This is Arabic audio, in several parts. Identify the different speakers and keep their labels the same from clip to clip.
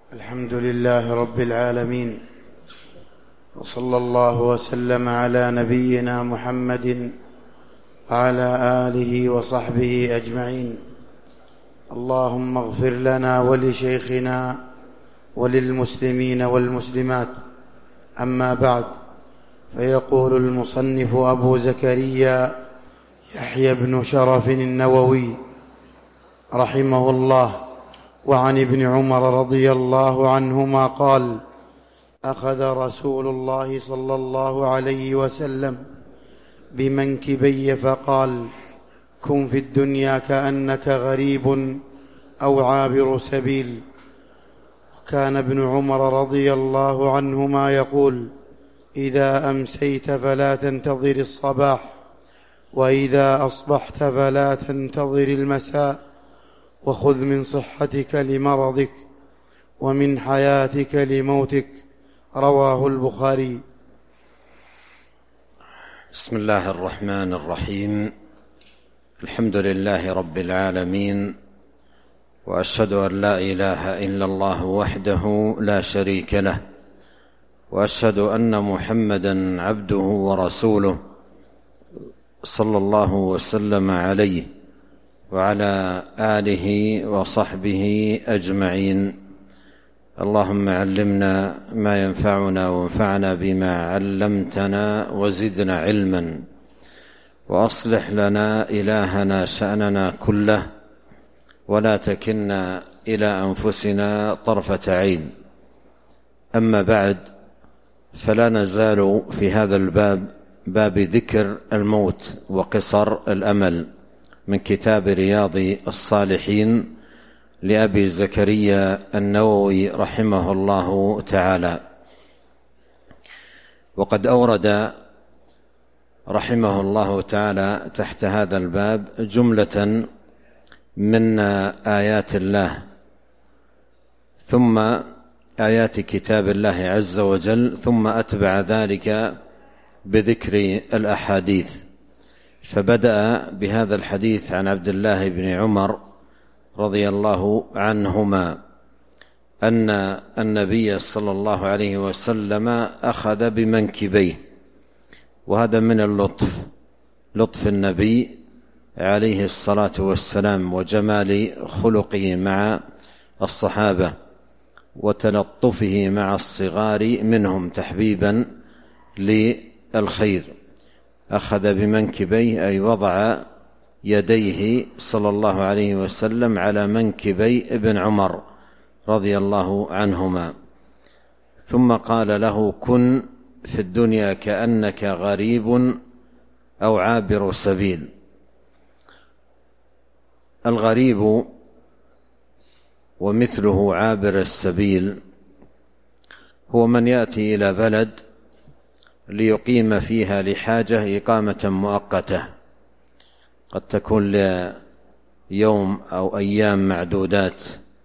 Speaker 1: الحمد لله رب العالمين، وصلى الله وسلم على نبينا محمد وعلى آله وصحبه أجمعين. اللهم اغفر لنا ولشيخنا وللمسلمين والمسلمات. أما بعد، فيقول المصنف أبو زكريا يحيى بن شرف النووي رحمه الله: وعن ابن عمر رضي الله عنهما قال: أخذ رسول الله صلى الله عليه وسلم بمنكبي فقال: كن في الدنيا كأنك غريب أو عابر سبيل. وكان ابن عمر رضي الله عنهما يقول: إذا أمسيت فلا تنتظر الصباح، وإذا أصبحت فلا تنتظر المساء، وخذ من صحتك لمرضك ومن حياتك لموتك. رواه البخاري.
Speaker 2: بسم الله الرحمن الرحيم. الحمد لله رب العالمين، وأشهد أن لا إله إلا الله وحده لا شريك له، وأشهد أن محمدًا عبده ورسوله صلى الله وسلم عليه وعلى آله وصحبه أجمعين. اللهم علمنا ما ينفعنا وانفعنا بما علمتنا وزدنا علما، وأصلح لنا إلهنا شأننا كله، ولا تكلنا إلى أنفسنا طرفة عين. أما بعد، فلا نزال في هذا باب ذكر الموت وقصر الأمل من كتاب رياض الصالحين لأبي زكريا النووي رحمه الله تعالى. وقد أورد رحمه الله تعالى تحت هذا الباب جملة من آيات الله، ثم آيات كتاب الله عز وجل، ثم أتبع ذلك بذكر الأحاديث. فبدأ بهذا الحديث عن عبد الله بن عمر رضي الله عنهما أن النبي صلى الله عليه وسلم أخذ بمنكبيه، وهذا من لطف النبي عليه الصلاة والسلام وجمال خلقه مع الصحابة وتلطفه مع الصغار منهم تحبيبا للخير. أخذ بمنكبيه أي وضع يديه صلى الله عليه وسلم على منكبي ابن عمر رضي الله عنهما، ثم قال له: كن في الدنيا كأنك غريب أو عابر سبيل. الغريب ومثله عابر السبيل هو من يأتي إلى بلد ليقيم فيها لحاجة إقامة مؤقتة، قد تكون ليوم أو أيام معدودات،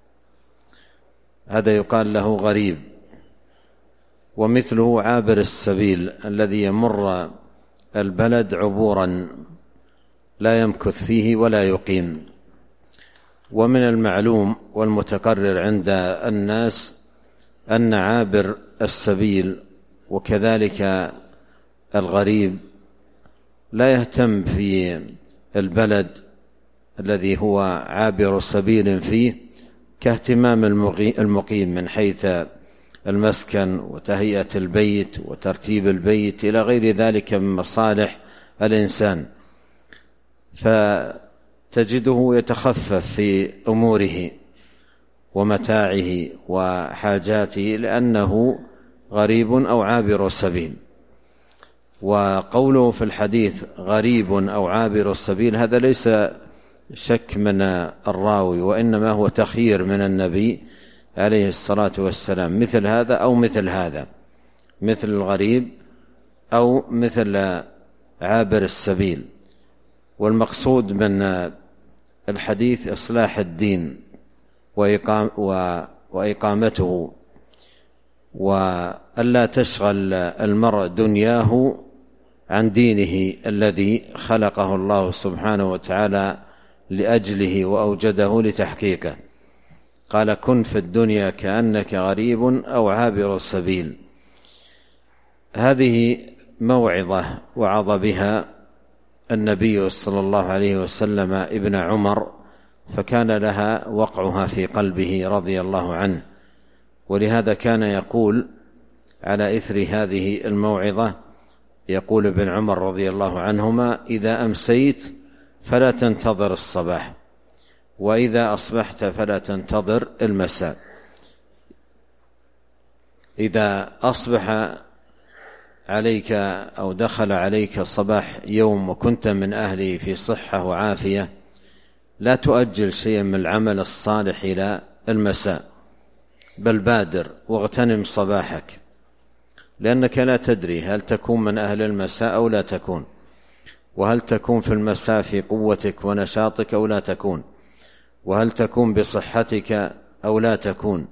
Speaker 2: هذا يقال له غريب. ومثله عابر السبيل الذي يمر البلد عبورا لا يمكث فيه ولا يقيم. ومن المعلوم والمتقرر عند الناس أن عابر السبيل وكذلك الغريب لا يهتم في البلد الذي هو عابر سبيل فيه كاهتمام المقيم من حيث المسكن وتهيئة البيت وترتيب البيت إلى غير ذلك من مصالح الإنسان، فتجده يتخفف في أموره ومتاعه وحاجاته لأنه غريب أو عابر سبيل. وقوله في الحديث غريب أو عابر السبيل هذا ليس شك من الراوي، وإنما هو تخيير من النبي عليه الصلاة والسلام، مثل هذا أو مثل هذا، مثل الغريب أو مثل عابر السبيل. والمقصود من الحديث إصلاح الدين وإقامته، وألا تشغل المرء دنياه عن دينه الذي خلقه الله سبحانه وتعالى لأجله وأوجده لتحقيقه. قال: كن في الدنيا كأنك غريب أو عابر السبيل. هذه موعظة وعظ بها النبي صلى الله عليه وسلم ابن عمر، فكان لها وقعها في قلبه رضي الله عنه، ولهذا كان يقول على إثر هذه الموعظة، يقول ابن عمر رضي الله عنهما: إذا أمسيت فلا تنتظر الصباح، وإذا أصبحت فلا تنتظر المساء. إذا أصبح عليك أو دخل عليك صباح يوم وكنت من أهله في صحة وعافية، لا تؤجل شيئا من العمل الصالح إلى المساء، بل بادر واغتنم صباحك، لأنك لا تدري هل تكون من أهل المساء أو لا تكون، وهل تكون في المساء في قوتك ونشاطك أو لا تكون، وهل تكون بصحتك أو لا تكون.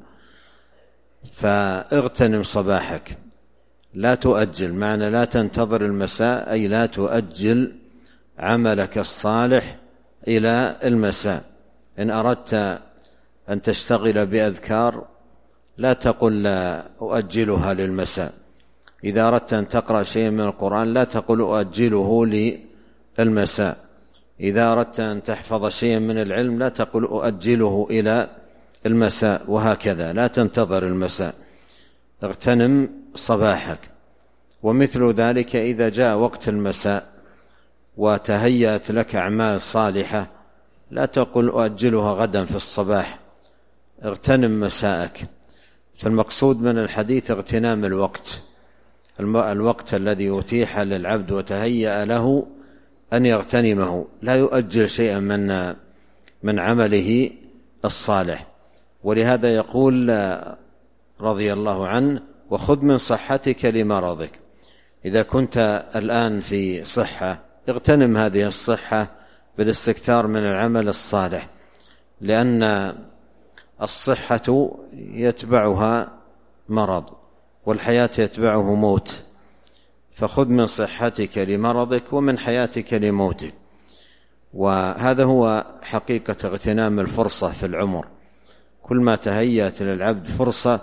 Speaker 2: فاغتنم صباحك، لا تؤجل. معنى لا تنتظر المساء أي لا تؤجل عملك الصالح إلى المساء. إن أردت أن تشتغل بأذكار لا تقل لا أؤجلها للمساء. إذا أردت أن تقرأ شيئا من القرآن لا تقل أؤجله للمساء. إذا أردت أن تحفظ شيئا من العلم لا تقل أؤجله إلى المساء، وهكذا لا تنتظر المساء، اغتنم صباحك. ومثل ذلك إذا جاء وقت المساء وتهيأت لك أعمال صالحة لا تقل أؤجلها غدا في الصباح، اغتنم مساءك. فالمقصود من الحديث اغتنام الوقت الذي أتيح للعبد وتهيأ له أن يغتنمه، لا يؤجل شيئا من عمله الصالح. ولهذا يقول رضي الله عنه: وخذ من صحتك لمرضك. إذا كنت الآن في صحة اغتنم هذه الصحة بالاستكثار من العمل الصالح، لأن الصحة يتبعها مرض والحياة يتبعه موت، فخذ من صحتك لمرضك ومن حياتك لموتك. وهذا هو حقيقة اغتنام الفرصة في العمر. كل ما تهيأت للعبد فرصة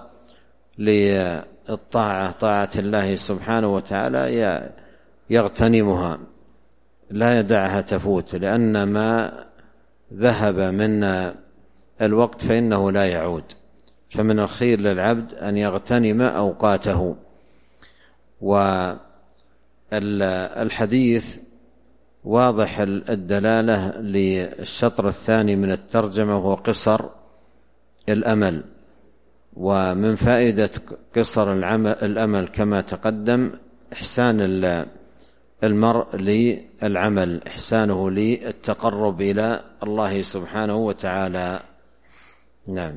Speaker 2: للطاعة، طاعة الله سبحانه وتعالى، يغتنمها لا يدعها تفوت، لأن ما ذهب من الوقت فإنه لا يعود. فمن الخير للعبد أن يغتنم أوقاته. والحديث واضح الدلالة للشطر الثاني من الترجمة وهو قصر الأمل. ومن فائدة قصر الأمل كما تقدم إحسان المرء للعمل، إحسانه للتقرب إلى الله سبحانه وتعالى. نعم.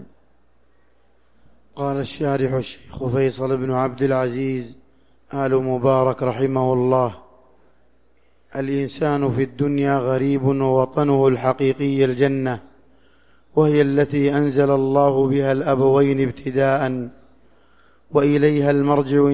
Speaker 1: قال الشارح الشيخ فيصل بن عبد العزيز آل مبارك رحمه الله: الإنسان في الدنيا غريب، ووطنه الحقيقي الجنة، وهي التي أنزل الله بها الأبوين ابتداء، وإليها المرجع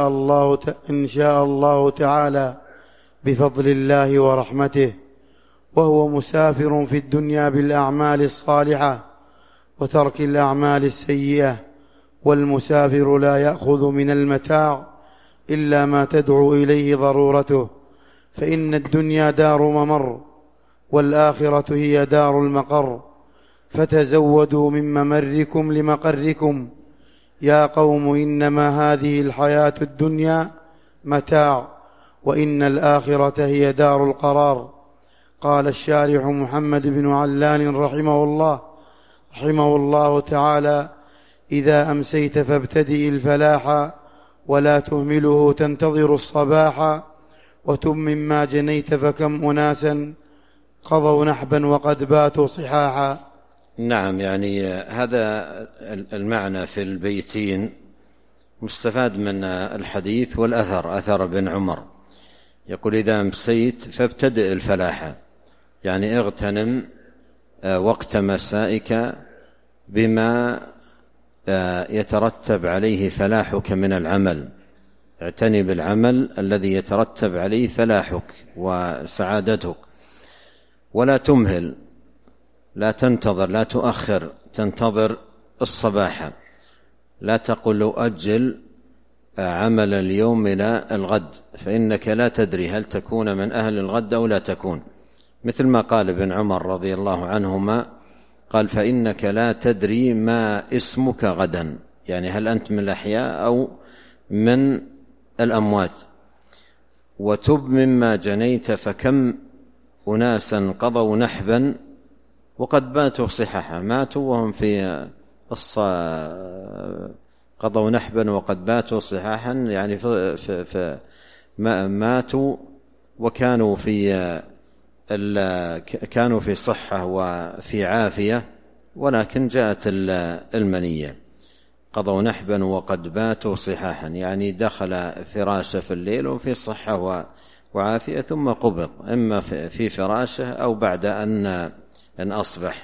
Speaker 1: إن شاء الله تعالى بفضل الله ورحمته. وهو مسافر في الدنيا بالأعمال الصالحة وترك الأعمال السيئة، والمسافر لا يأخذ من المتاع إلا ما تدعو إليه ضرورته، فإن الدنيا دار ممر، والآخرة هي دار المقر. فتزودوا من ممركم لمقركم يا قوم، إنما هذه الحياة الدنيا متاع، وإن الآخرة هي دار القرار. قال الشارح محمد بن علان رحمه الله تعالى: إذا أمسيت فابتدئ الفلاح، ولا تهمله تنتظر الصباح، وتمم ما جنيت، فكم أناسا قضوا نحبا وقد باتوا صحاحا.
Speaker 2: نعم، يعني هذا المعنى في البيتين مستفاد من الحديث والأثر، أثر ابن عمر يقول: إذا أمسيت فابتدئ الفلاح، يعني اغتنم وقت مسائك بما يترتب عليه فلاحك من العمل، اعتني بالعمل الذي يترتب عليه فلاحك وسعادتك، ولا تمهل، لا تنتظر، لا تؤخر، تنتظر الصباح، لا تقل لو أجل عمل اليوم إلى الغد، فإنك لا تدري هل تكون من أهل الغد أو لا تكون، مثل ما قال ابن عمر رضي الله عنهما، قال فإنك لا تدري ما اسمك غدا، يعني هل أنت من الأحياء أو من الأموات. وتب مما جنيت، فكم أناسا قضوا نحبا وقد باتوا صححا، ماتوا وهم في قضوا نحبا وقد باتوا صحاحا، يعني ماتوا وكانوا كانوا في صحة وفي عافية، ولكن جاءت المنية. قضوا نحبا وقد باتوا صحاحا، يعني دخل فراشه في الليل وفي صحة وعافية، ثم قبض إما في فراشه أو بعد أن أصبح.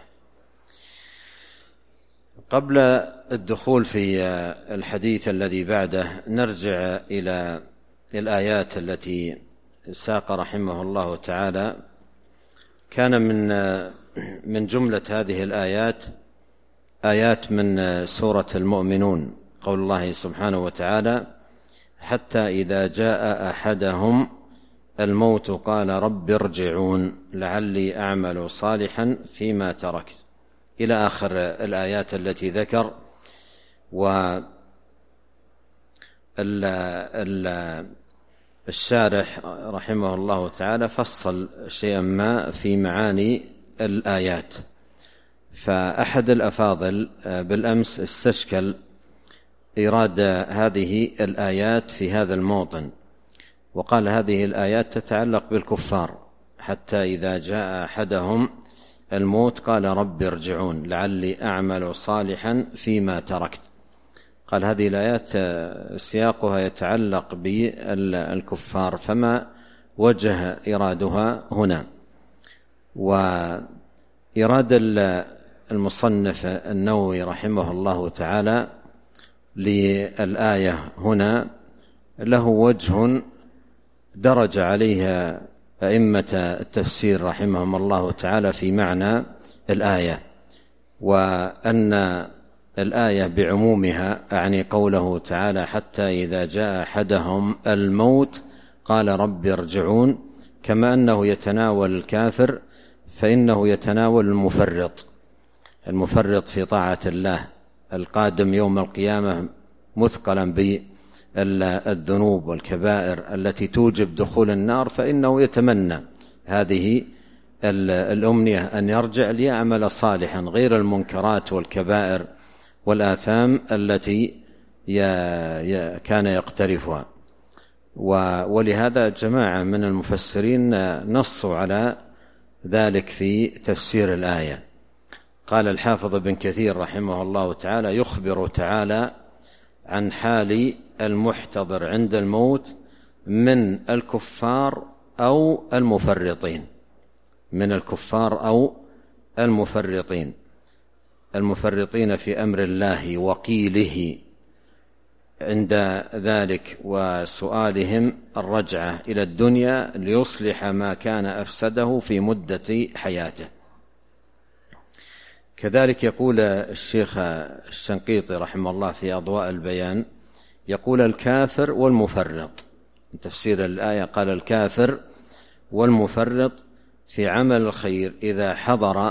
Speaker 2: قبل الدخول في الحديث الذي بعده نرجع إلى الآيات التي ساق رحمه الله تعالى. كان من جملة هذه الآيات آيات من سورة المؤمنون، قول الله سبحانه وتعالى: حتى إذا جاء أحدهم الموت قال رب ارجعون لعلي أعمل صالحا فيما تركت، إلى آخر الآيات التي ذكر. والشارح رحمه الله تعالى فصل شيئا ما في معاني الآيات. فأحد الأفاضل بالأمس استشكل إيراد هذه الآيات في هذا الموطن، وقال هذه الآيات تتعلق بالكفار: حتى إذا جاء أحدهم الموت قال رب ارجعون لعلي أعمل صالحا فيما تركت. قال هذه الآيات سياقها يتعلق بالكفار، فما وجه إرادها هنا؟ وإراد المصنف النووي رحمه الله تعالى للآية هنا له وجه درج عليها أئمة التفسير رحمهم الله تعالى في معنى الآية، وأن الآية بعمومها أعني قوله تعالى: حتى إذا جاء أحدهم الموت قال رب ارجعون، كما أنه يتناول الكافر فإنه يتناول المفرط في طاعة الله، القادم يوم القيامة مثقلا بالذنوب والكبائر التي توجب دخول النار، فإنه يتمنى هذه الأمنية أن يرجع ليعمل صالحا غير المنكرات والكبائر والآثام التي كان يقترفها. ولهذا جماعة من المفسرين نصوا على ذلك في تفسير الآية. قال الحافظ ابن كثير رحمه الله تعالى: يخبر تعالى عن حال المحتضر عند الموت من الكفار أو المفرطين، من الكفار أو المفرطين في أمر الله وقيله عند ذلك، وسؤالهم الرجعة إلى الدنيا ليصلح ما كان أفسده في مدة حياته. كذلك يقول الشيخ الشنقيطي رحمه الله في أضواء البيان، يقول: الكافر والمفرط، تفسير الآية قال: الكافر والمفرط في عمل الخير إذا حضر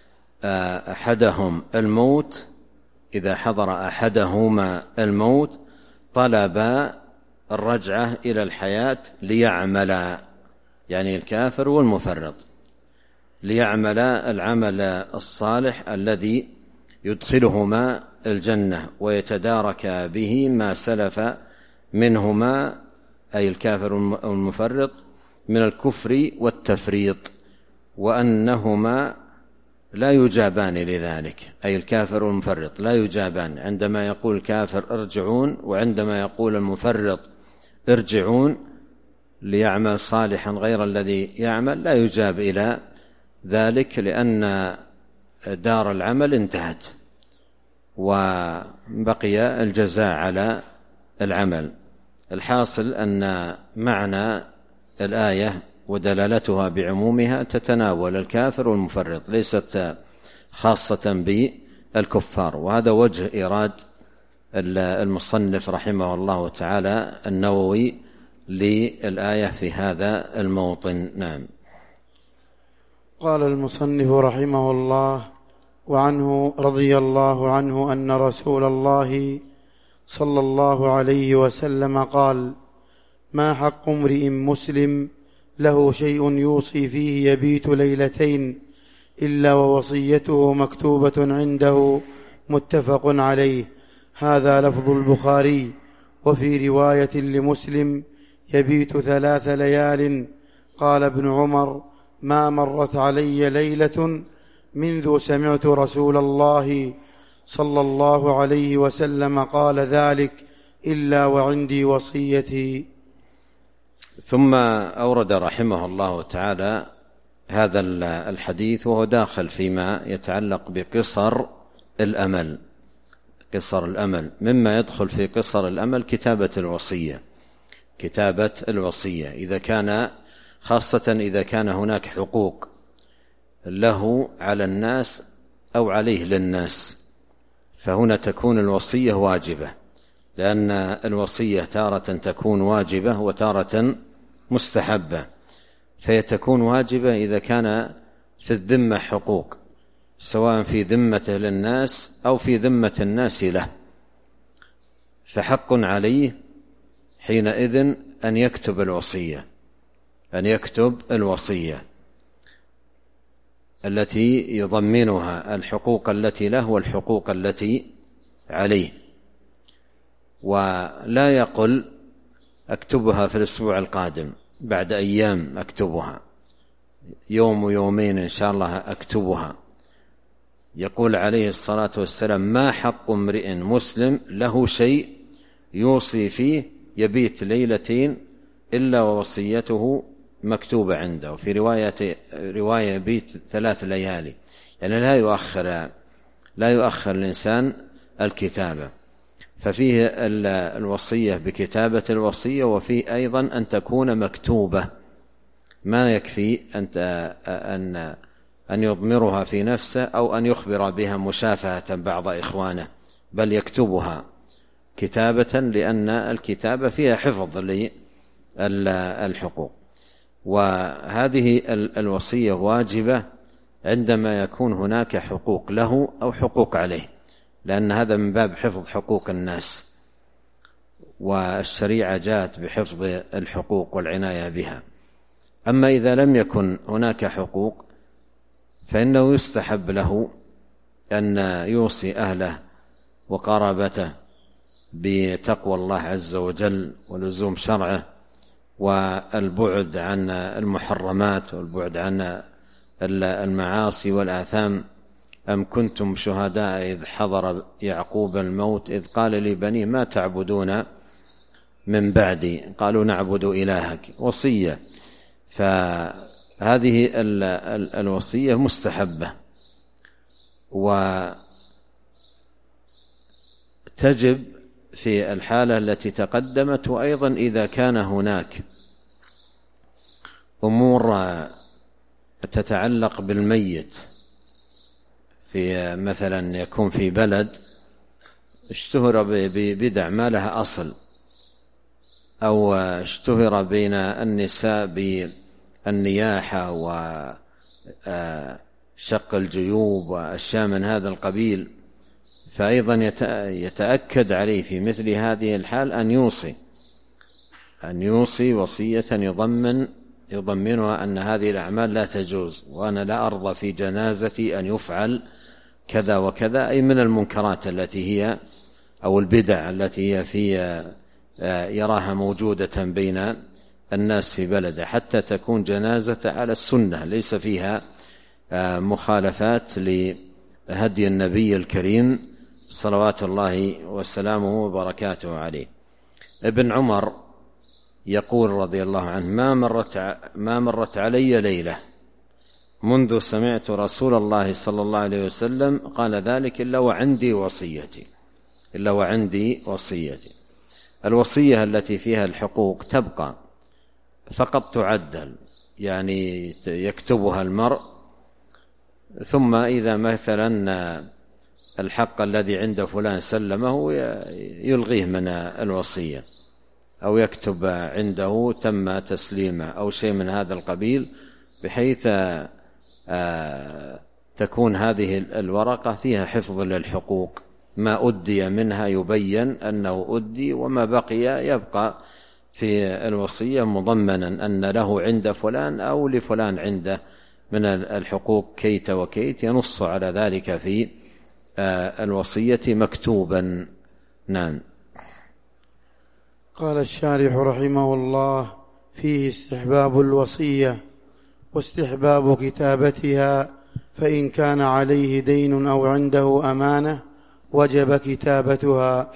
Speaker 2: أحدهما الموت طلب الرجعة إلى الحياة ليعمل، يعني الكافر والمفرط ليعمل العمل الصالح الذي يدخلهما الجنة ويتدارك به ما سلف منهما، أي الكافر والمفرط، من الكفر والتفريط، وأنهما لا يجابان لذلك، أي الكافر والمفرط لا يجابان، عندما يقول الكافر ارجعون وعندما يقول المفرط ارجعون ليعمل صالحا غير الذي يعمل لا يجاب إلى ذلك، لأن دار العمل انتهت وبقي الجزاء على العمل. الحاصل أن معنى الآية ودلالتها بعمومها تتناول الكافر والمفرط، ليست خاصة الكفار. وهذا وجه إيراد المصنف رحمه الله تعالى النووي للآية في هذا الموطن. نعم.
Speaker 1: قال المصنف رحمه الله: وعنه رضي الله عنه أن رسول الله صلى الله عليه وسلم قال: ما حق امرئ مسلم له شيء يوصي فيه يبيت ليلتين إلا ووصيته مكتوبة عنده، متفق عليه. هذا لفظ البخاري. وفي رواية لمسلم: يبيت 3 ليال. قال ابن عمر: ما مرت علي ليلة منذ سمعت رسول الله صلى الله عليه وسلم قال ذلك إلا وعندي وصيتي.
Speaker 2: ثم أورد رحمه الله تعالى هذا الحديث وهو داخل فيما يتعلق بقصر الأمل. قصر الأمل مما يدخل في قصر الأمل كتابة الوصية إذا كان، خاصة إذا كان هناك حقوق له على الناس أو عليه للناس، فهنا تكون الوصية واجبة، لأن الوصية تارة تكون واجبة وتارة مستحبة. فيتكون واجبة إذا كان في الذمة حقوق، سواء في ذمته للناس أو في ذمة الناس له، فحق عليه حينئذ أن يكتب الوصية التي يضمنها الحقوق التي له والحقوق التي عليه، ولا يقل أكتبها في الأسبوع القادم، بعد أيام أكتبها، يوم ويومين إن شاء الله أكتبها. يقول عليه الصلاة والسلام: ما حق امرئ مسلم له شيء يوصي فيه يبيت ليلتين إلا ووصيته مكتوبة عنده. في رواية يبيت 3 ليالي، يعني لا يؤخر الإنسان الكتابة. ففيه الوصية بكتابة الوصية، وفيه أيضا أن تكون مكتوبة، ما يكفي أن يضمرها في نفسه أو أن يخبر بها مشافهة بعض إخوانه، بل يكتبها كتابة، لأن الكتابة فيها حفظ للحقوق. وهذه الوصية واجبة عندما يكون هناك حقوق له أو حقوق عليه، لأن هذا من باب حفظ حقوق الناس، والشريعة جاءت بحفظ الحقوق والعناية بها. أما إذا لم يكن هناك حقوق فإنه يستحب له أن يوصي أهله وقرابته بتقوى الله عز وجل ولزوم شرعه، والبعد عن المحرمات والبعد عن المعاصي والآثام. أم كنتم شهداء إذ حضر يعقوب الموت إذ قال لبنيه ما تعبدون من بعدي قالوا نعبد إلهك. وصية، فهذه الوصية مستحبة، وتجب في الحالة التي تقدمت، وأيضا إذا كان هناك أمور تتعلق بالميت، في مثلا يكون في بلد اشتهر ببدع ما لها أصل، أو اشتهر بين النساء بالنياحة وشق الجيوب وأشياء من هذا القبيل، فأيضا يتأكد عليه في مثل هذه الحال أن يوصي وصية يضمنها أن هذه الأعمال لا تجوز، وأنا لا أرضى في جنازتي أن يفعل كذا وكذا، أي من المنكرات التي هي أو البدع التي هي في يراها موجودة بين الناس في بلده، حتى تكون جنازة على السنة ليس فيها مخالفات لهدي النبي الكريم صلوات الله وسلامه وبركاته عليه. ابن عمر يقول رضي الله عنه: ما مرت علي ليلة منذ سمعت رسول الله صلى الله عليه وسلم قال ذلك إلا وعندي وصيتي. الوصية التي فيها الحقوق تبقى، فقط تعدل، يعني يكتبها المرء، ثم إذا مثلا الحق الذي عند فلان سلمه يلغيه من الوصية، أو يكتب عنده تم تسليمه أو شيء من هذا القبيل، بحيث تكون هذه الورقة فيها حفظ للحقوق، ما أدي منها يبين أنه أدي، وما بقي يبقى في الوصية مضمنا أن له عند فلان أو لفلان عنده من الحقوق كيت وكيت، ينص على ذلك في الوصية مكتوبا. نعم.
Speaker 1: قال الشارح رحمه الله: فيه استحباب الوصية واستحباب كتابتها، فإن كان عليه دين أو عنده أمانة وجب كتابتها.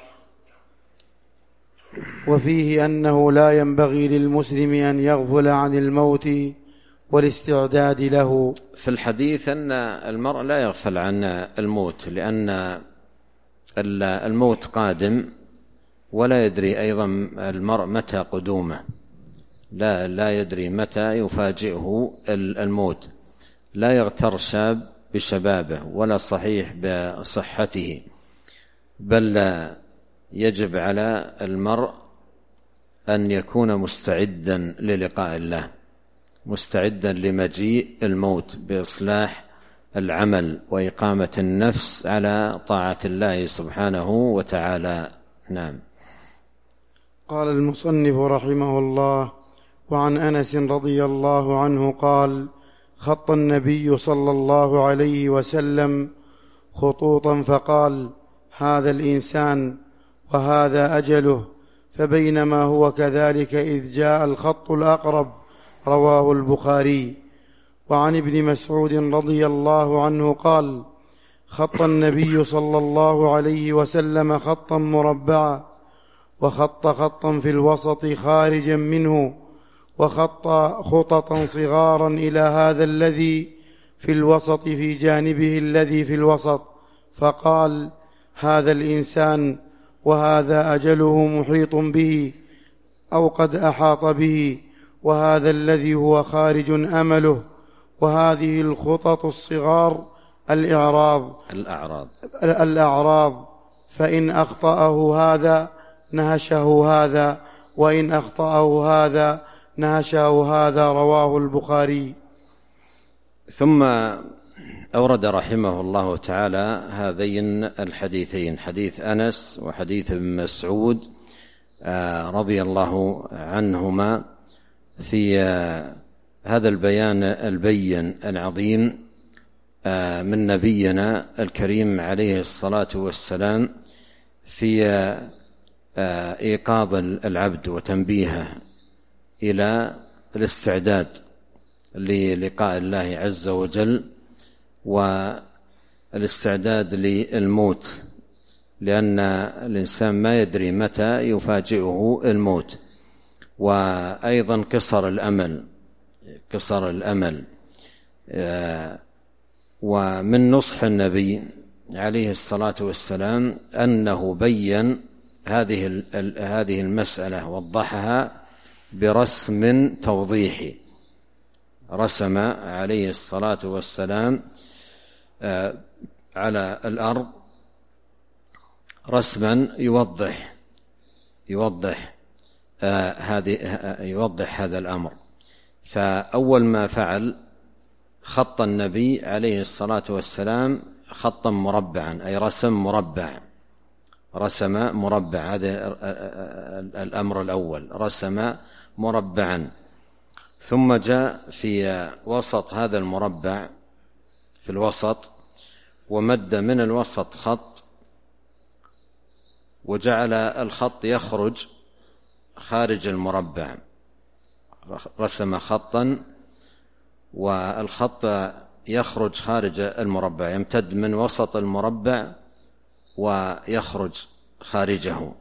Speaker 1: وفيه أنه لا ينبغي للمسلم أن يغفل عن الموت والاستعداد له.
Speaker 2: في الحديث أن المرء لا يغفل عن الموت، لأن الموت قادم، ولا يدري أيضا المرء متى قدومه، لا يدري متى يفاجئه الموت. لا يغتر شاب بشبابه ولا صحيح بصحته، بل يجب على المرء أن يكون مستعدا للقاء الله، مستعدا لمجيء الموت، بإصلاح العمل وإقامة النفس على طاعة الله سبحانه وتعالى. نعم.
Speaker 1: قال المصنف رحمه الله: وعن أنس رضي الله عنه قال: خط النبي صلى الله عليه وسلم خطوطا فقال: هذا الإنسان وهذا أجله، فبينما هو كذلك إذ جاء الخط الأقرب. رواه البخاري. وعن ابن مسعود رضي الله عنه قال: خط النبي صلى الله عليه وسلم خطا مربعا، وخط خطا في الوسط خارجا منه، وخط خططا صغارا إلى هذا الذي في الوسط في جانبه الذي في الوسط، فقال: هذا الإنسان وهذا أجله محيط به أو قد أحاط به، وهذا الذي هو خارج أمله. وهذه الخطط الصغار الأعراض، فإن أخطأه هذا نهشه هذا، وإن أخطأه هذا نهشه هذا. رواه البخاري.
Speaker 2: ثم أورد رحمه الله تعالى هذين الحديثين، حديث أنس وحديث ابن مسعود رضي الله عنهما، في هذا البيان البين العظيم من نبينا الكريم عليه الصلاة والسلام في إيقاظ العبد وتنبيهه إلى الاستعداد للقاء الله عز وجل، والاستعداد للموت، لأن الإنسان ما يدري متى يفاجئه الموت. وأيضا قصر الأمل. ومن نصح النبي عليه الصلاة والسلام أنه بين هذه المسألة، وضحها برسم توضيحي. رسم عليه الصلاة والسلام على الأرض رسما يوضح هذا الأمر. فأول ما فعل خط النبي عليه الصلاة والسلام خطا مربعا، أي رسم مربع. هذا الأمر الأول، رسم مربعا. ثم جاء في وسط هذا المربع، في الوسط، ومد من الوسط خط، وجعل الخط يخرج خارج المربع. رسم خطا والخط يخرج خارج المربع، يمتد من وسط المربع ويخرج خارجه.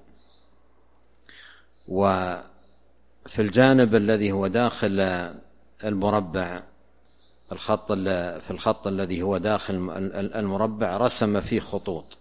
Speaker 2: وفي الجانب الذي هو داخل المربع، في الخط الذي هو داخل المربع، رسم فيه خطوط،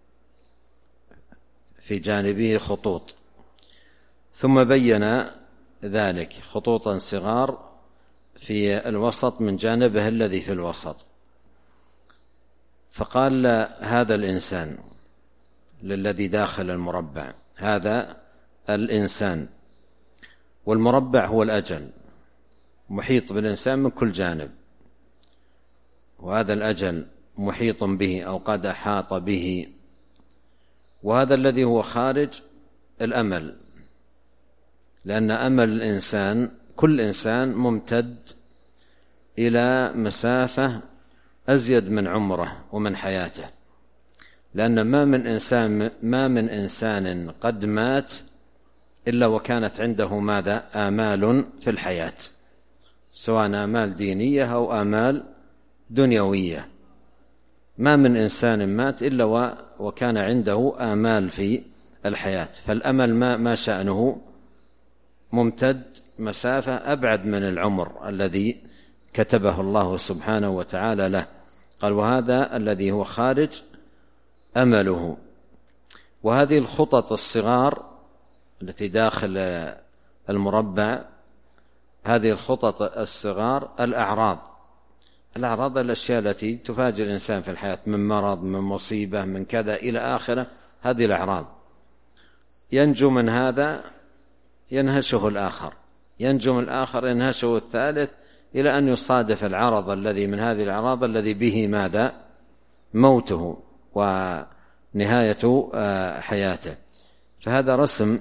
Speaker 2: في جانبه خطوط، ثم بين ذلك خطوطا صغار في الوسط من جانبه الذي في الوسط. فقال هذا الإنسان للذي داخل المربع، هذا الإنسان، والمربع هو الأجل محيط بالإنسان من كل جانب، وهذا الأجل محيط به أو قد أحاط به. وهذا الذي هو خارج الأمل، لأن أمل الإنسان كل إنسان ممتد إلى مسافة أزيد من عمره ومن حياته، لأن ما من إنسان قد مات إلا وكانت عنده ماذا؟ آمال في الحياة، سواء آمال دينية أو آمال دنيوية. ما من إنسان مات إلا وكان عنده آمال في الحياة. فالأمل ما شأنه ممتد مسافة أبعد من العمر الذي كتبه الله سبحانه وتعالى له. قال وهذا الذي هو خارج أمله. وهذه الخطط الصغار التي داخل المربع، هذه الخطط الصغار الأعراض الأشياء التي تفاجئ الإنسان في الحياة من مرض، من مصيبة، من كذا إلى آخره. هذه الأعراض ينجو من هذا ينهشه الآخر، ينجو من الآخر ينهشه الثالث، إلى أن يصادف العرض الذي من هذه الأعراض الذي به ماذا؟ موته ونهاية حياته. فهذا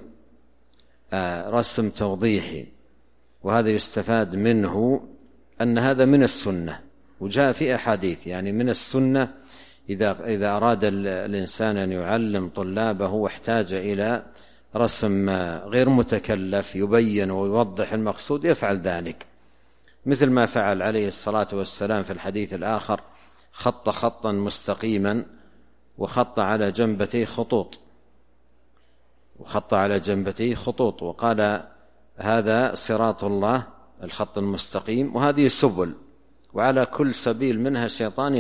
Speaker 2: رسم توضيحي، وهذا يستفاد منه أن هذا من السنة، وجاء في أحاديث يعني من السنة. إذا أراد الإنسان أن يعلم طلابه واحتاج إلى رسم غير متكلف يبين ويوضح المقصود يفعل ذلك، مثل ما فعل عليه الصلاة والسلام في الحديث الآخر: خط خطا مستقيما وخط على جنبتيه خطوط، وقال هذا صراط الله الخط المستقيم، وهذه سبل، وعلى كل سبيل منها شيطان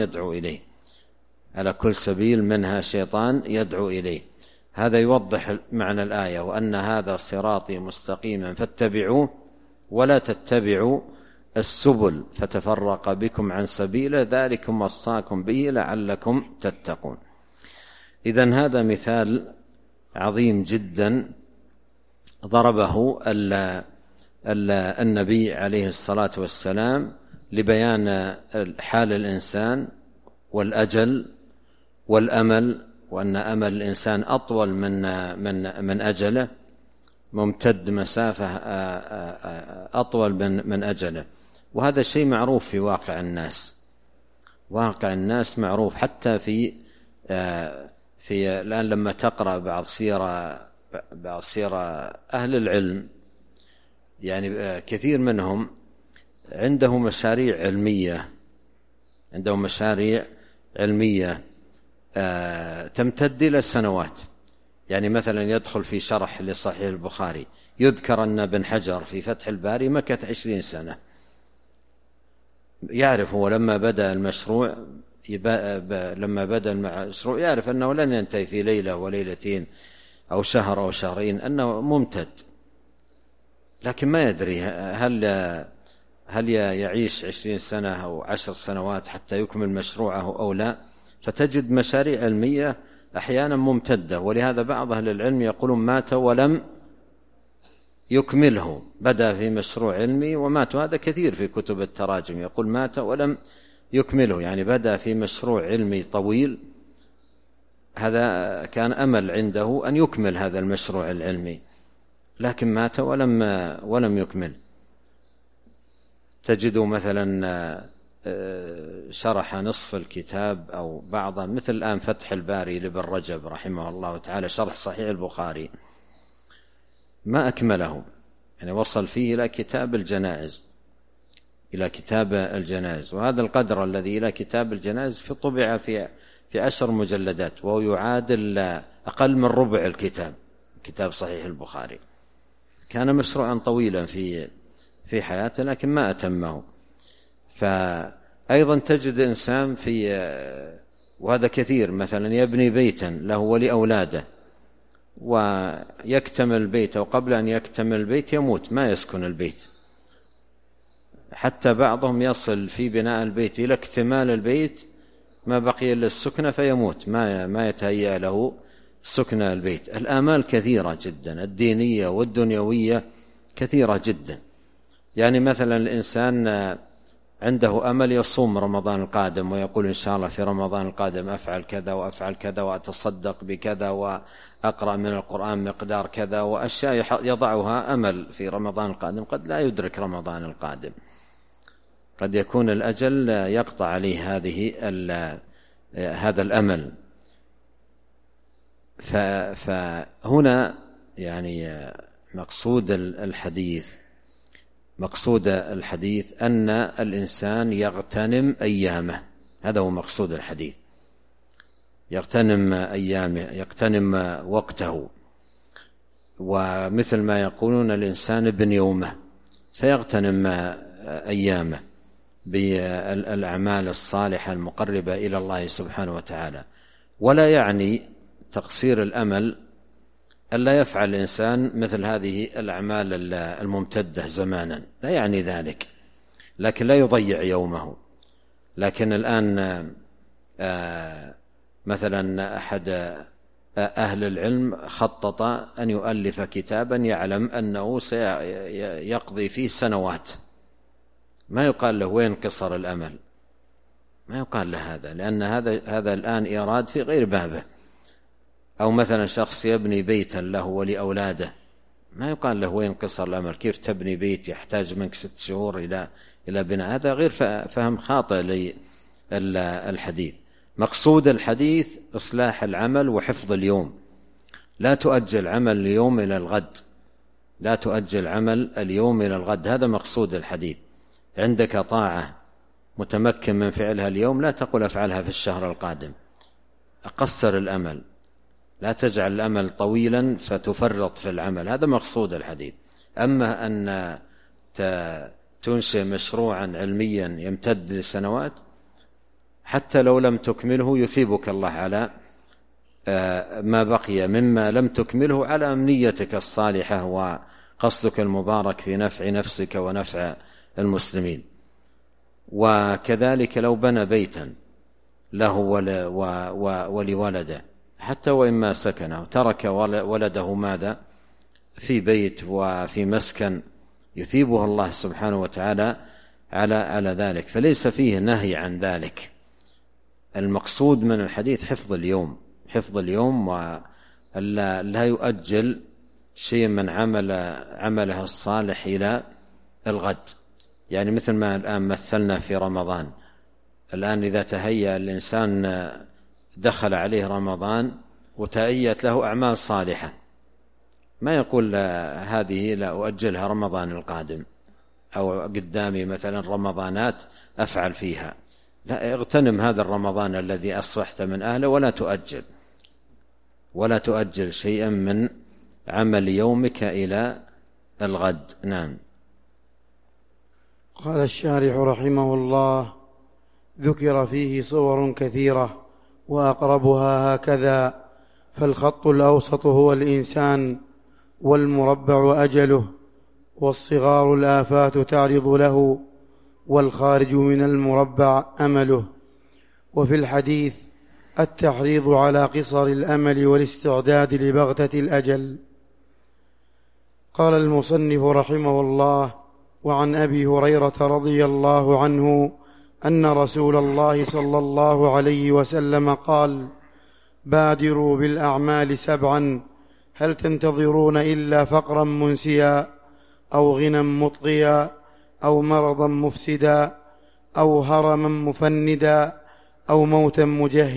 Speaker 2: يدعو إليه. هذا يوضح معنى الآية: وأن هذا صراطي مستقيما فاتبعوه ولا تتبعوا السبل فتفرق بكم عن سبيله ذلكم وصاكم به لعلكم تتقون. إذن هذا مثال عظيم جدا ضربه النبي عليه الصلاة والسلام لبيان حال الإنسان والأجل والأمل، وأن أمل الإنسان أطول من أجله، ممتد مسافة أطول من أجله. وهذا شيء معروف في واقع الناس معروف، حتى في الآن لما تقرأ بعض سيرة أهل العلم، يعني كثير منهم عنده مشاريع علمية تمتد إلى سنوات. يعني مثلا يدخل في شرح لصحيح البخاري، يذكر أن ابن حجر في فتح الباري مكث 20 سنة. يعرف هو لما بدأ المشروع يعرف أنه لن ينتهي في ليلة وليلتين أو شهر أو شهرين، أنه ممتد، لكن ما يدري هل يعيش 20 سنة أو 10 سنوات حتى يكمل مشروعه أو لا. فتجد مشاريع علمية أحيانا ممتدة، ولهذا بعض أهل العلم يقولون مات ولم يكمله، بدأ في مشروع علمي ومات. هذا كثير في كتب التراجم، يقول مات ولم يكمله، يعني بدأ في مشروع علمي طويل، هذا كان أمل عنده أن يكمل هذا المشروع العلمي، لكن مات ولم يكمل. تجدوا مثلا شرح نصف الكتاب أو بعضه، مثل الآن فتح الباري لابن رجب رحمه الله تعالى، شرح صحيح البخاري ما أكمله، يعني وصل فيه إلى كتاب الجنائز، وهذا القدر الذي إلى كتاب الجنائز طبع في 10 مجلدات، وهو يعادل أقل من ربع كتاب صحيح البخاري. كان مشروعا طويلا في حياته لكن ما أتمه. فأيضا تجد إنسان وهذا كثير، مثلا يبني بيتا له ولأولاده، ويكتمل البيت، وقبل أن يكتمل البيت يموت، ما يسكن البيت. حتى بعضهم يصل في بناء البيت إلى اكتمال البيت ما بقي إلا السكنة فيموت، ما يتهيأ له سكن البيت. الآمال كثيرة جدا، الدينية والدنيوية كثيرة جدا. يعني مثلا الإنسان عنده أمل يصوم رمضان القادم ويقول إن شاء الله في رمضان القادم أفعل كذا وأفعل كذا وأتصدق بكذا وأقرأ من القرآن مقدار كذا، وأشياء يضعها أمل في رمضان القادم، قد لا يدرك رمضان القادم، قد يكون الأجل يقطع عليه هذا الأمل. فهنا يعني مقصود الحديث أن الإنسان يغتنم أيامه، هذا هو مقصود الحديث، يغتنم أيامه، يغتنم وقته. ومثل ما يقولون الإنسان ابن يومه، فيغتنم أيامه بالأعمال الصالحة المقربة إلى الله سبحانه وتعالى. ولا يعني تقصير الأمل ألا يفعل الإنسان مثل هذه الأعمال الممتدة زمانا، لا يعني ذلك، لكن لا يضيع يومه. لكن الآن مثلا أحد أهل العلم خطط أن يؤلف كتابا يعلم أنه سيقضي فيه سنوات، ما يقال له وين قصر الأمل، ما يقال له هذا، لأن هذا الآن إيراد في غير بابه. أو مثلا شخص يبني بيتا له ولأولاده، ما يقال له وين قصر الأمل، كيف تبني بيت يحتاج منك 6 شهور إلى بناء، هذا غير فهم خاطئ للحديث. مقصود الحديث إصلاح العمل وحفظ اليوم، لا تؤجل عمل اليوم إلى الغد، لا تؤجل عمل اليوم إلى الغد، هذا مقصود الحديث. عندك طاعة متمكن من فعلها اليوم، لا تقل أفعلها في الشهر القادم، أقصر الأمل، لا تجعل الأمل طويلا فتفرط في العمل، هذا مقصود الحديث. أما أن تنشئ مشروعا علميا يمتد لسنوات، حتى لو لم تكمله يثيبك الله على ما بقي مما لم تكمله، على أمنيتك الصالحة وقصدك المبارك في نفع نفسك ونفع المسلمين. وكذلك لو بنى بيتا له ولولده، حتى وإما سكنه، ترك ولده ماذا في بيت وفي مسكن، يثيبه الله سبحانه وتعالى على ذلك، فليس فيه نهي عن ذلك. المقصود من الحديث حفظ اليوم ولا يؤجل شيء من عمله الصالح إلى الغد. يعني مثل ما الآن مثلنا في رمضان، الآن إذا تهيأ الإنسان دخل عليه رمضان وتهيأت له أعمال صالحة، ما يقول هذه لا أؤجلها رمضان القادم، أو قدامي مثلا رمضانات أفعل فيها، لا، اغتنم هذا الرمضان الذي أصبحت من أهله، ولا تؤجل شيئا من عمل يومك إلى الغد. نعم.
Speaker 1: قال الشارح رحمه الله: ذكر فيه صور كثيرة وأقربها هكذا: فالخط الأوسط هو الإنسان، والمربع أجله، والصغار الآفات تعرض له، والخارج من المربع أمله. وفي الحديث التحريض على قصر الأمل والاستعداد لبغتة الأجل. قال المصنف رحمه الله: وعن أبي هريرة رضي الله عنه أن رسول الله صلى الله عليه وسلم قال: بادروا بالأعمال 7، هل تنتظرون إلا فقرا منسيا، أو غنى مطغيا، أو مرضا مفسدا، أو هرما مفندا، أو موتا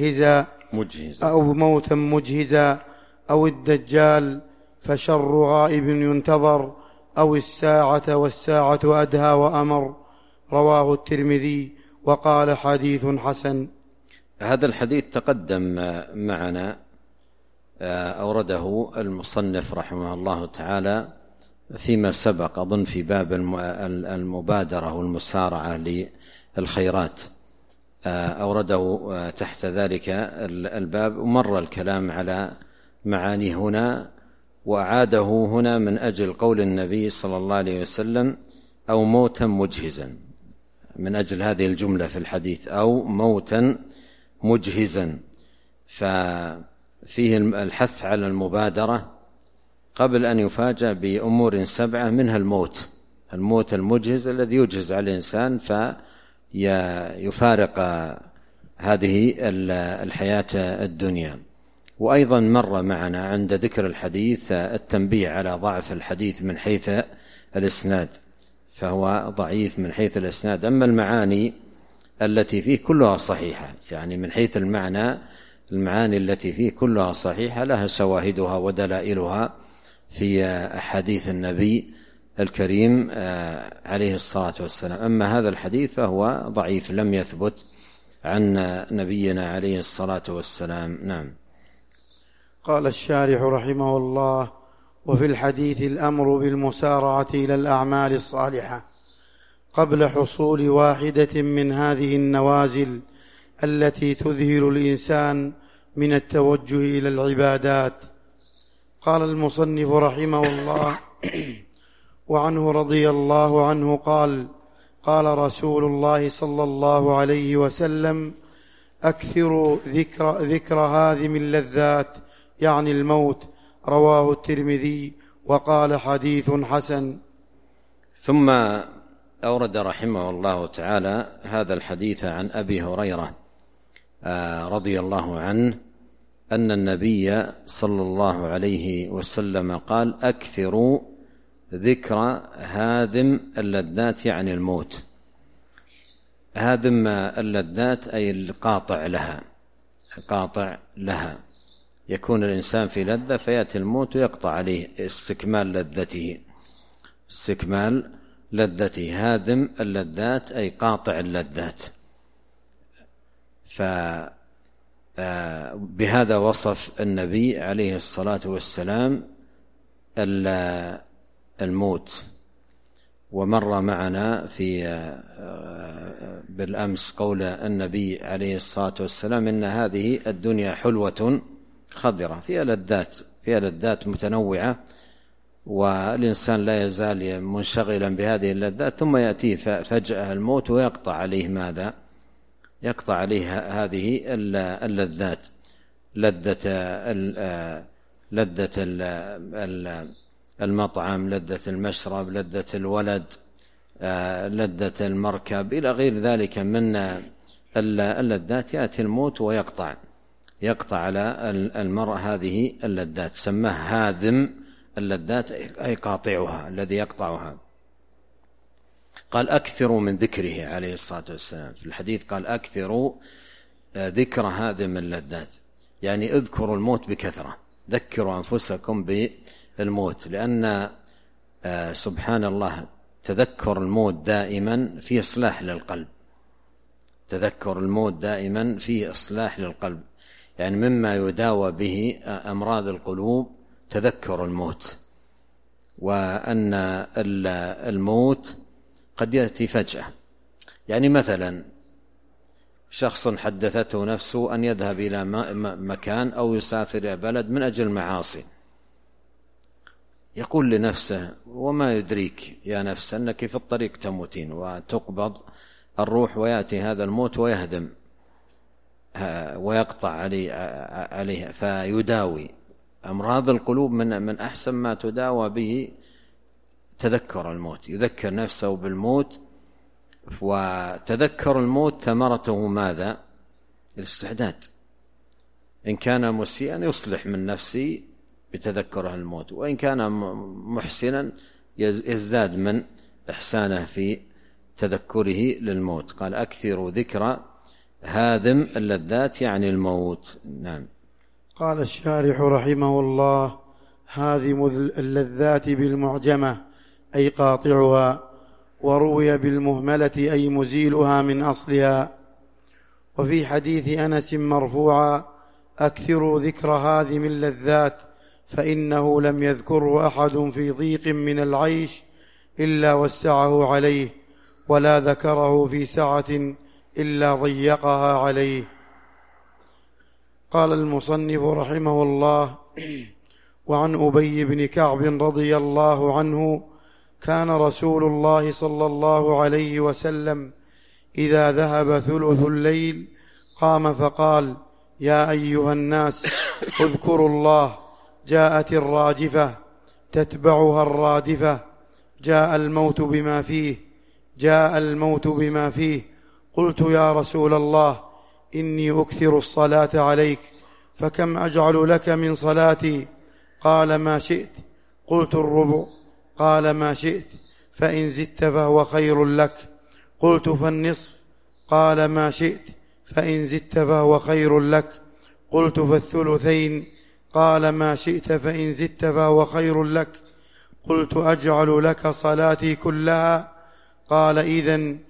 Speaker 1: مجهزا، أو الدجال فشر غائب ينتظر، أو الساعة والساعة أدهى وأمر. رواه الترمذي وقال حديث حسن.
Speaker 2: هذا الحديث تقدم معنا، أورده المصنف رحمه الله تعالى فيما سبق، أظن في باب المبادرة والمسارعة للخيرات، أورده تحت ذلك الباب، ومر الكلام على معاني هنا، وأعاده هنا من أجل قول النبي صلى الله عليه وسلم: أو موتا مجهزا، من أجل هذه الجملة في الحديث: أو موتا مجهزا، ففيه الحث على المبادرة قبل أن يفاجأ بأمور 7 منها الموت المجهز الذي يجهز على الإنسان فيفارق هذه الحياة الدنيا. وأيضا مر معنا عند ذكر الحديث التنبيه على ضعف الحديث من حيث الإسناد، فهو ضعيف من حيث الإسناد، أما المعاني التي فيه كلها صحيحة، يعني من حيث المعاني التي فيه كلها صحيحة، لها شواهدها ودلائلها في أحاديث النبي الكريم عليه الصلاة والسلام. أما هذا الحديث فهو ضعيف لم يثبت عن نبينا عليه الصلاة والسلام. نعم.
Speaker 1: قال الشارح رحمه الله: وفي الحديث الأمر بالمسارعة إلى الأعمال الصالحة قبل حصول واحدة من هذه النوازل التي تذهل الإنسان من التوجه إلى العبادات. قال المصنف رحمه الله: وعنه رضي الله عنه قال: قال رسول الله صلى الله عليه وسلم: أكثروا ذكر هذه من اللذات، يعني الموت. رواه الترمذي وقال حديث حسن.
Speaker 2: ثم أورد رحمه الله تعالى هذا الحديث عن أبي هريرة رضي الله عنه أن النبي صلى الله عليه وسلم قال: أكثروا ذكر هادم اللذات، يعني الموت. هادم اللذات أي القاطع لها، يكون الإنسان في لذة فيأتي الموت ويقطع عليه استكمال لذته. هادم اللذات أي قاطع اللذات. بهذا وصف النبي عليه الصلاة والسلام الموت. ومر معنا بالأمس قول النبي عليه الصلاة والسلام: إن هذه الدنيا حلوة خضرة، فيها لذات متنوعة، والإنسان لا يزال منشغلا بهذه اللذات، ثم يأتيه فجأة الموت ويقطع عليه ماذا؟ يقطع عليه هذه اللذات، لذة المطعم، لذة المشرب، لذة الولد، لذة المركب، إلى غير ذلك من اللذات. يأتي الموت ويقطع على المرء هذه اللذات، سماه هاذم اللذات أي قاطعها، الذي يقطعها. قال: أكثروا من ذكره عليه الصلاة والسلام. في الحديث قال: أكثروا ذكر هاذم اللذات، يعني اذكروا الموت بكثرة، ذكروا أنفسكم بالموت، لأن سبحان الله تذكر الموت دائما فيه إصلاح للقلب. تذكر الموت دائما فيه إصلاح للقلب، يعني مما يداوى به أمراض القلوب تذكر الموت، وأن الموت قد يأتي فجأة. يعني مثلا شخص حدثته نفسه أن يذهب إلى مكان أو يسافر إلى بلد من أجل المعاصي، يقول لنفسه: وما يدريك يا نفس أنك في الطريق تموتين وتقبض الروح، ويأتي هذا الموت ويهدم ويقطع عليها. فيداوي أمراض القلوب من أحسن ما تداوى به تذكر الموت، يذكر نفسه بالموت. وتذكر الموت ثمرته ماذا؟ الاستعداد. إن كان مسيئا يصلح من نفسه بتذكره الموت، وإن كان محسنا يزداد من إحسانه في تذكره للموت. قال: أكثروا ذكر هاذم اللذات، يعني الموت. نعم.
Speaker 1: قال الشارح رحمه الله: هاذم اللذات بالمعجمة أي قاطعها، وروي بالمهملة أي مزيلها من أصلها. وفي حديث أنس مرفوعا: أكثروا ذكر هاذم اللذات، فإنه لم يذكره أحد في ضيق من العيش إلا وسعه عليه، ولا ذكره في سعة إلا ضيقها عليه. قال المصنف رحمه الله: وعن أبي بن كعب رضي الله عنه: كان رسول الله صلى الله عليه وسلم إذا ذهب ثلث الليل قام فقال: يا أيها الناس اذكروا الله. جاءت الراجفة تتبعها الرادفة. جاء الموت بما فيه. جاء الموت بما فيه. قلت: يا رسول الله، إني أكثر الصلاة عليك، فكم أجعل لك من صلاتي؟ قال: ما شئت. قلت: الربع. قال: ما شئت، فإن زدت فهو خير لك. قلت: فالنصف. قال: ما شئت، فإن زدت فهو خير لك. قلت: فالثلثين. قال: ما شئت، فإن زدت فهو خير لك. قلت: أجعل لك صلاتي كلها؟ قال: إذن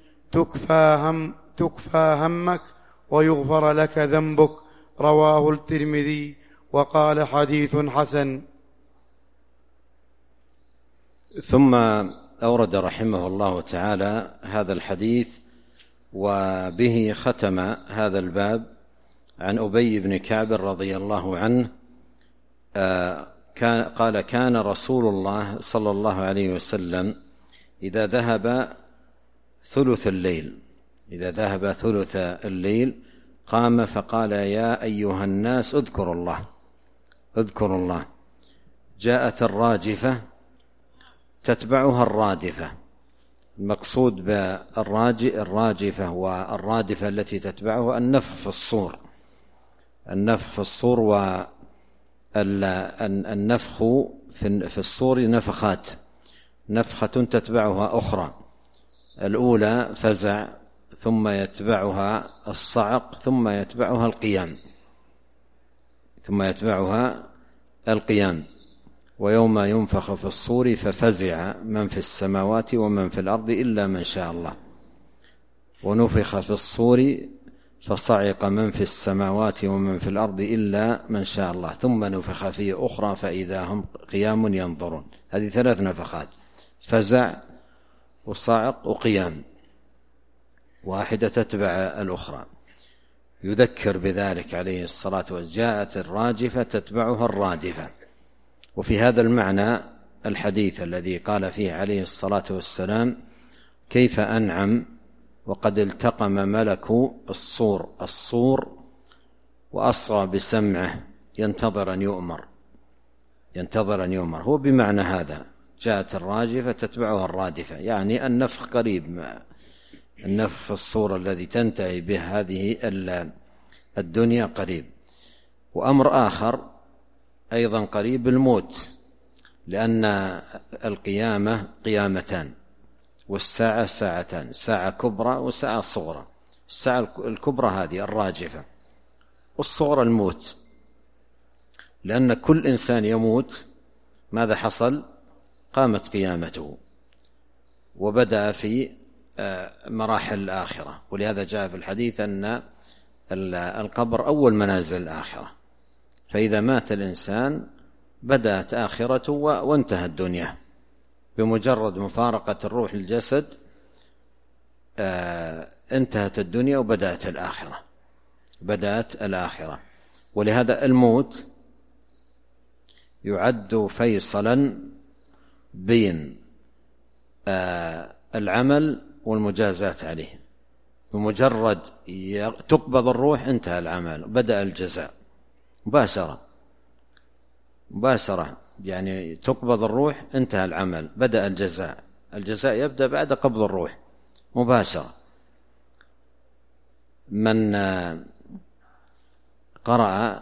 Speaker 1: تكفى همك ويغفر لك ذنبك. رواه الترمذي وقال: حديث حسن.
Speaker 2: ثم أورد رحمه الله تعالى هذا الحديث، وبه ختم هذا الباب، عن أبي بن كعب رضي الله عنه قال: كان رسول الله صلى الله عليه وسلم إذا ذهب ثلث الليل قام فقال: يا أيها الناس اذكروا الله. جاءت الراجفة تتبعها الرادفة. المقصود بالراجفة والرادفة التي تتبعها النفخ في الصور. والنفخ في الصور نفخات، نفخة تتبعها أخرى. الأولى فزع، ثم يتبعها الصعق، ثم يتبعها القيام. ويوم ينفخ في الصور ففزع من في السماوات ومن في الأرض إلا من شاء الله. ونفخ في الصور فصعق من في السماوات ومن في الأرض إلا من شاء الله. ثم نفخ فيه أخرى فإذا هم قيام ينظرون. هذه 3 نفخات: فزع وصعق وقيام، واحدة تتبع الأخرى. يذكر بذلك عليه الصلاة والسلام: جاءت الراجفة تتبعها الرادفة. وفي هذا المعنى الحديث الذي قال فيه عليه الصلاة والسلام: كيف أنعم وقد التقم ملك الصور وأصغى بسمعه ينتظر أن يؤمر. هو بمعنى هذا: جاءت الراجفة تتبعها الرادفة، يعني النفخ قريب، النفخ في الصور الذي تنتهي به هذه الدنيا قريب. وأمر آخر أيضا قريب: الموت، لأن القيامة قيامتان، والساعة ساعتان، ساعة كبرى وساعة صغرى. الساعة الكبرى هذه الراجفة، والصغرى الموت، لأن كل إنسان يموت. ماذا حصل؟ قامت قيامته، وبدأ في مراحل الآخرة. ولهذا جاء في الحديث أن القبر أول منازل الآخرة. فإذا مات الإنسان بدأت آخرته وانتهت الدنيا. بمجرد مفارقة الروح الجسد انتهت الدنيا وبدأت الآخرة. ولهذا الموت يعد فيصلا بين العمل والمجازات عليه. بمجرد تقبض الروح انتهى العمل، بدأ الجزاء مباشرة. يعني تقبض الروح انتهى العمل، بدأ الجزاء يبدأ بعد قبض الروح مباشرة. من قرأ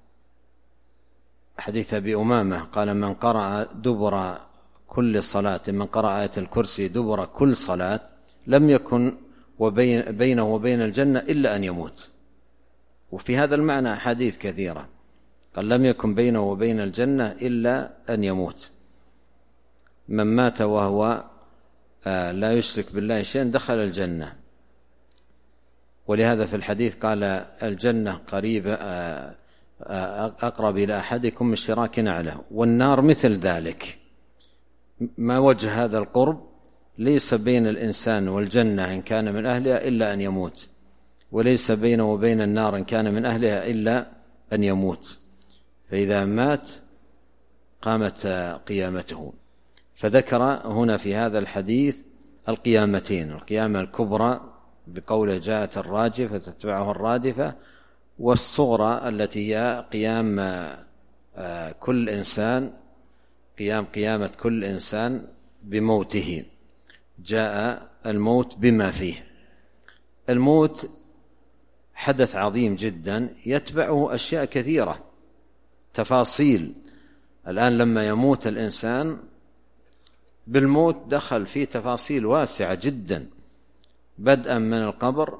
Speaker 2: حديث أبي أمامة قال: من قرأ دبر كل صلاة، من قرأ آية الكرسي دبر كل صلاة لم يكن بينه وبين الجنة إلا أن يموت. وفي هذا المعنى أحاديث كثيرة، قال: لم يكن بينه وبين الجنة إلا أن يموت. من مات وهو لا يشرك بالله شيئا دخل الجنة. ولهذا في الحديث قال: الجنة قريبة أقرب إلى أحدكم من شراك نعله، والنار مثل ذلك. ما وجه هذا القرب؟ ليس بين الإنسان والجنة إن كان من أهلها إلا أن يموت، وليس بينه وبين النار إن كان من أهلها إلا أن يموت. فإذا مات قامت قيامته. فذكر هنا في هذا الحديث القيامتين: القيامة الكبرى بقوله جاءت الراجفة تتبعه الرادفة، والصغرى التي هي كل إنسان قيامة كل إنسان بموته. جاء الموت بما فيه. الموت حدث عظيم جدا يتبعه أشياء كثيرة، تفاصيل. الآن لما يموت الإنسان بالموت دخل فيه تفاصيل واسعة جدا، بدءا من القبر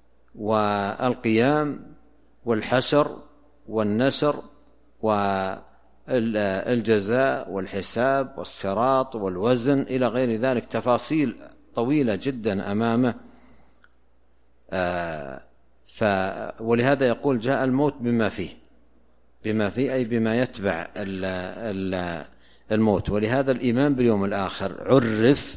Speaker 2: والقيام والحشر والنشر والجزاء والحساب والصراط والوزن إلى غير ذلك، تفاصيل طويلة جدا أمامه. ولهذا يقول جاء الموت بما فيه أي بما يتبع الموت. ولهذا الإيمان باليوم الآخر عرف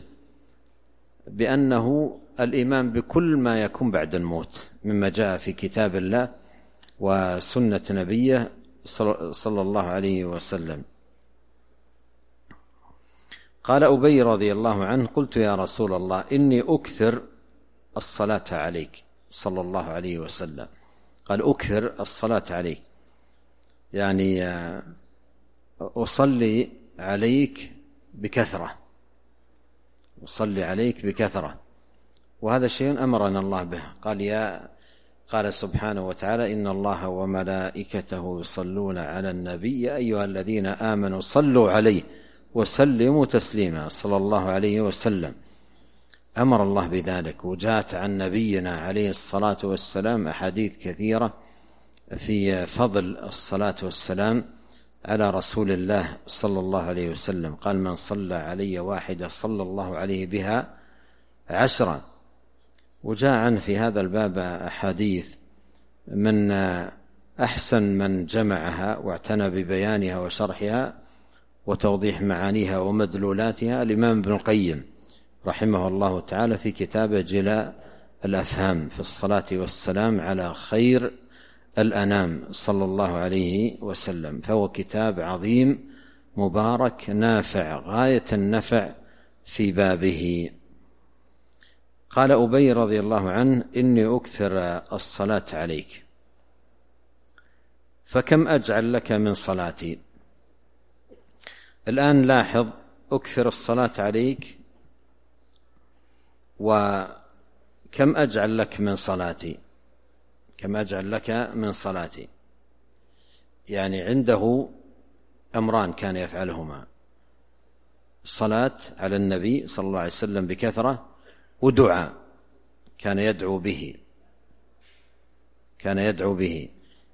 Speaker 2: بأنه الإيمان بكل ما يكون بعد الموت مما جاء في كتاب الله وسنة نبيه صلى الله عليه وسلم. قال أبي رضي الله عنه: قلت يا رسول الله إني أكثر الصلاة عليك صلى الله عليه وسلم. قال: أكثر الصلاة عليك، يعني أصلي عليك بكثرة، أصلي عليك بكثرة. وهذا شيء أمرنا الله به. قال سبحانه وتعالى: إن الله وملائكته يصلون على النبي يا أيها الذين آمنوا صلوا عليه وسلموا تسليما، صلى الله عليه وسلم. أمر الله بذلك. وجاءت عن نبينا عليه الصلاة والسلام أحاديث كثيرة في فضل الصلاة والسلام على رسول الله صلى الله عليه وسلم. قال: من صلى علي واحدة صلى الله عليه بها 10. وجاء عنه في هذا الباب أحاديث، من أحسن من جمعها واعتنى ببيانها وشرحها وتوضيح معانيها ومدلولاتها الإمام ابن القيم رحمه الله تعالى في كتابه جلاء الأفهام في الصلاة والسلام على خير الأنام صلى الله عليه وسلم. فهو كتاب عظيم مبارك نافع غاية النفع في بابه. قال أبي رضي الله عنه: إني أكثر الصلاة عليك، فكم أجعل لك من صلاتي؟ الآن لاحظ، أكثر الصلاة عليك وكم أجعل لك من صلاتي. كم أجعل لك من صلاتي يعني عنده أمران كان يفعلهما: الصلاة على النبي صلى الله عليه وسلم بكثرة، ودعاء كان يدعو به.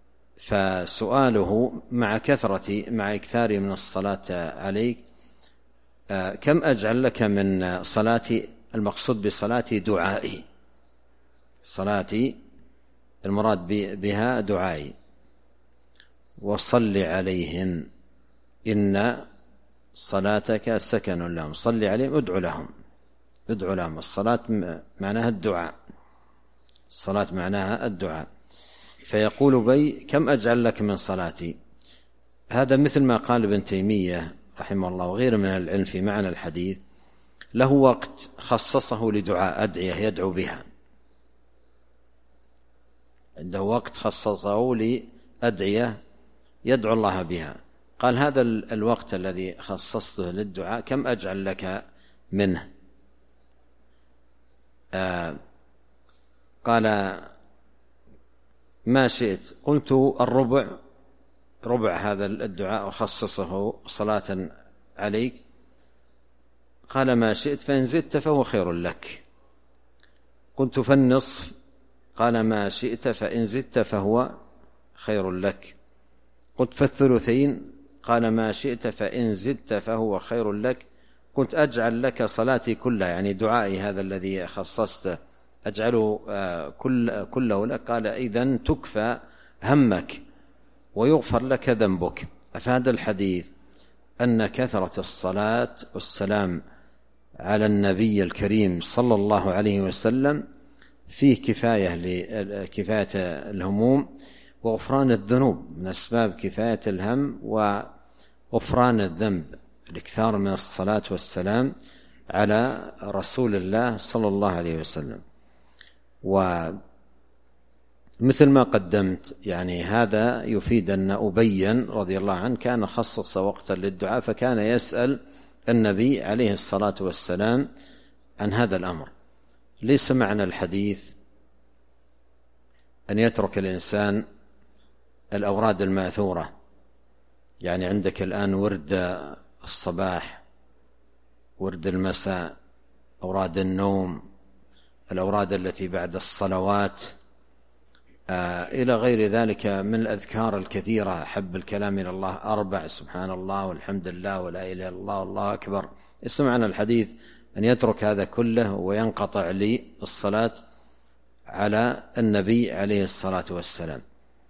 Speaker 2: فسؤاله مع إكثاري من الصلاة عليك: كم أجعل لك من صلاتي؟ المقصود بصلاتي دعائي، صلاتي المراد بها دعائي. وصل عليهم إن صلاتك سكن لهم. صل عليهم، ادعو لهم. الصلاة معناها الدعاء، الصلاة معناها الدعاء. فيقول بي: كم أجعل لك من صلاتي؟ هذا مثل ما قال ابن تيمية رحمه الله وغيره من العلم في معنى الحديث، له وقت خصصه لدعاء أدعية يدعو بها، عنده وقت خصصه لأدعية يدعو الله بها. قال: هذا الوقت الذي خصصته للدعاء كم أجعل لك منه؟ قال: ما شئت. قلت: ربع هذا الدعاء وخصصه صلاة عليك. قال: ما شئت، فإن زدت فهو خير لك. قلت: فالنصف. قال: ما شئت، فإن زدت فهو خير لك. قلت: فالثلثين. قال: ما شئت، فإن زدت فهو خير لك. قلت: أجعل لك صلاتي كلها، يعني دعائي هذا الذي خصصته أجعله كله لك. قال: إذن تكفى همك ويغفر لك ذنبك. أفاد الحديث أن كثرة الصلاة والسلام على النبي الكريم صلى الله عليه وسلم فيه كفاية الهموم وغفران الذنوب، من أسباب كفاية الهم وغفران الذنب الإكثار من الصلاة والسلام على رسول الله صلى الله عليه وسلم. ومثل ما قدمت يعني هذا يفيد أن أبي رضي الله عنه كان خصص وقتا للدعاء، فكان يسأل النبي عليه الصلاة والسلام عن هذا الأمر. ليس معنى الحديث أن يترك الإنسان الأوراد الماثورة، يعني عندك الآن ورد الصباح، ورد المساء، أوراد النوم، الأوراد التي بعد الصلوات، إلى غير ذلك من الأذكار الكثيرة، حب الكلام إلى الله 4، سبحان الله والحمد لله ولا إله إلا الله والله أكبر. ليس معنى الحديث أن يترك هذا كله وينقطع للصلاة على النبي عليه الصلاة والسلام،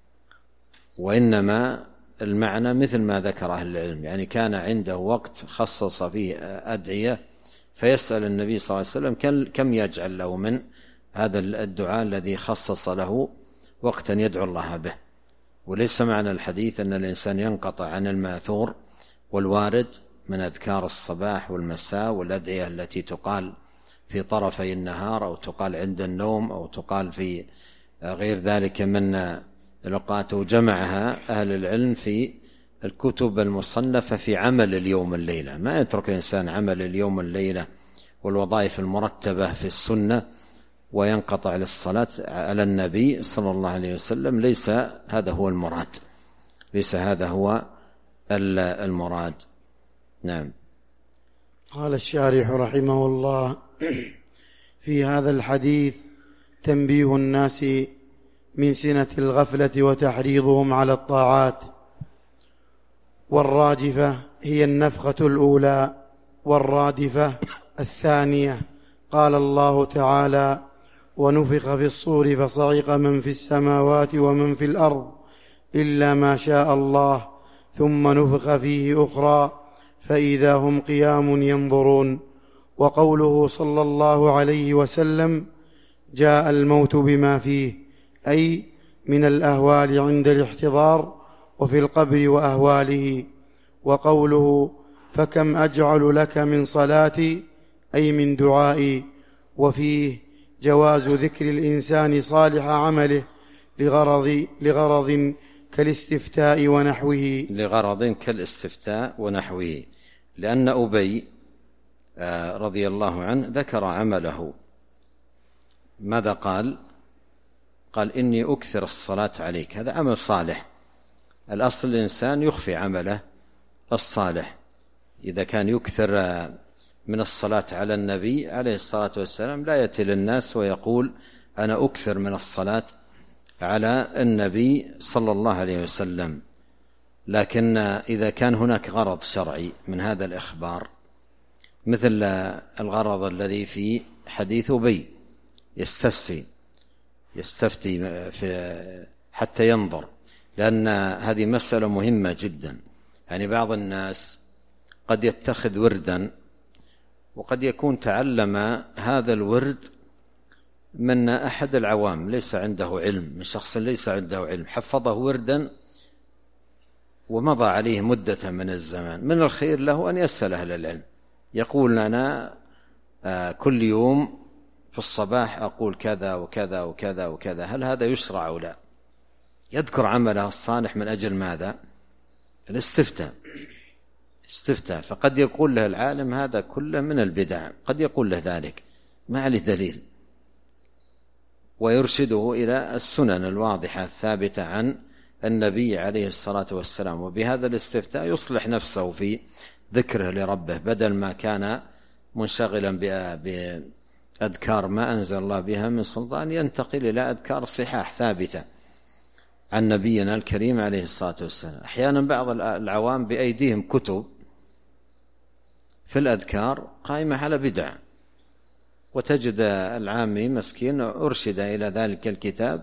Speaker 2: وإنما المعنى مثل ما ذكر أهل العلم، يعني كان عنده وقت خصص فيه أدعية فيسأل النبي صلى الله عليه وسلم كم يجعل له من هذا الدعاء الذي خصص له وقتا يدعو الله به. وليس معنى الحديث أن الإنسان ينقطع عن الماثور والوارد من أذكار الصباح والمساء والأدعية التي تقال في طرفي النهار أو تقال عند النوم أو تقال في غير ذلك من الأوقات، وجمعها أهل العلم في الكتب المصنفة في عمل اليوم الليلة. ما يترك الإنسان عمل اليوم الليلة والوظائف المرتبة في السنة وينقطع للصلاة على النبي صلى الله عليه وسلم. ليس هذا هو المراد، ليس هذا هو المراد. نعم.
Speaker 1: قال الشارح رحمه الله: في هذا الحديث تنبيه الناس من سنة الغفلة وتحريضهم على الطاعات. والراجفة هي النفخة الأولى، والرادفة الثانية. قال الله تعالى: ونفخ في الصور فصعق من في السماوات ومن في الأرض إلا ما شاء الله، ثم نفخ فيه أخرى فإذا هم قيام ينظرون. وقوله صلى الله عليه وسلم: جاء الموت بما فيه، أي من الأهوال عند الاحتضار وفي القبر وأهواله. وقوله: فكم أجعل لك من صلاتي، أي من دعائي. وفيه جواز ذكر الإنسان صالح عمله لغرض كالاستفتاء ونحوه.
Speaker 2: لغرض كالاستفتاء ونحوه، لأن أبي رضي الله عنه ذكر عمله. ماذا قال؟ قال: إني أكثر الصلاة عليك. هذا عمل صالح. الأصل الإنسان يخفي عمله الصالح. إذا كان يكثر من الصلاة على النبي عليه الصلاة والسلام لا يأتي للناس ويقول أنا أكثر من الصلاة على النبي صلى الله عليه وسلم. لكن إذا كان هناك غرض شرعي من هذا الإخبار، مثل الغرض الذي في حديث أبي، يستفتي حتى ينظر، لأن هذه مسألة مهمة جدا. يعني بعض الناس قد يتخذ وردا، وقد يكون تعلم هذا الورد من أحد العوام ليس عنده علم، من شخص ليس عنده علم، حفظه وردا ومضى عليه مدة من الزمان. من الخير له أن يسأل أهل العلم، يقول أنا كل يوم في الصباح أقول كذا وكذا وكذا وكذا، هل هذا يشرع أو لا؟ يذكر عمله الصالح من أجل ماذا؟ الاستفتاء. فقد يقول له العالم هذا كله من البدع، قد يقول له ذلك ما عليه دليل، ويرشده إلى السنن الواضحة الثابتة عن النبي عليه الصلاة والسلام. وبهذا الاستفتاء يصلح نفسه في ذكره لربه، بدل ما كان منشغلا بأذكار ما أنزل الله بها من سلطان، ينتقل إلى أذكار صحاح ثابتة عن نبينا الكريم عليه الصلاة والسلام. أحيانا بعض العوام بأيديهم كتب في الأذكار قائمة على بدع، وتجد العامي مسكين أرشد إلى ذلك الكتاب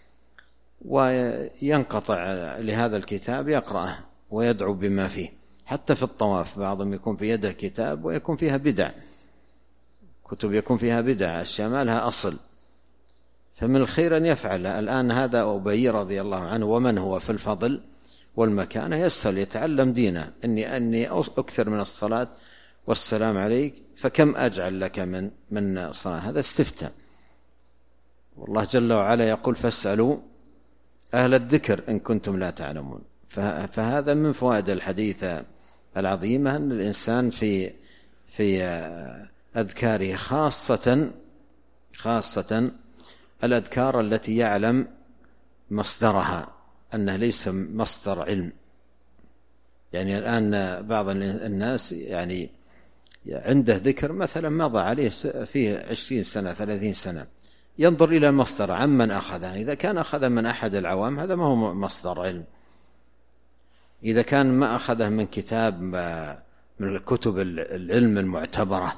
Speaker 2: وينقطع لهذا الكتاب يقرأه ويدعو بما فيه. حتى في الطواف بعضهم يكون في يده كتاب ويكون فيها بدع، كتب يكون فيها بدع، أشياء ما لها أصل. فمن الخير أن يفعل. الآن هذا أبي رضي الله عنه ومن هو في الفضل والمكانة يسأل يتعلم دينه، أني أكثر من الصلاة والسلام عليك، فكم أجعل لك من صلاة. هذا استفتاء. والله جل وعلا يقول فاسألوا أهل الذكر إن كنتم لا تعلمون. فهذا من فوائد الحديث العظيمة أن الإنسان في أذكاره خاصة الأذكار التي يعلم مصدرها أنه ليس مصدر علم. يعني الآن بعض الناس يعني عنده ذكر مثلا مضى عليه فيه 20 سنة 30 سنة، ينظر إلى المصدر عمن أخذه. إذا كان أخذ من أحد العوام هذا ما هو مصدر علم. إذا كان ما أخذه من كتاب من الكتب العلم المعتبرة،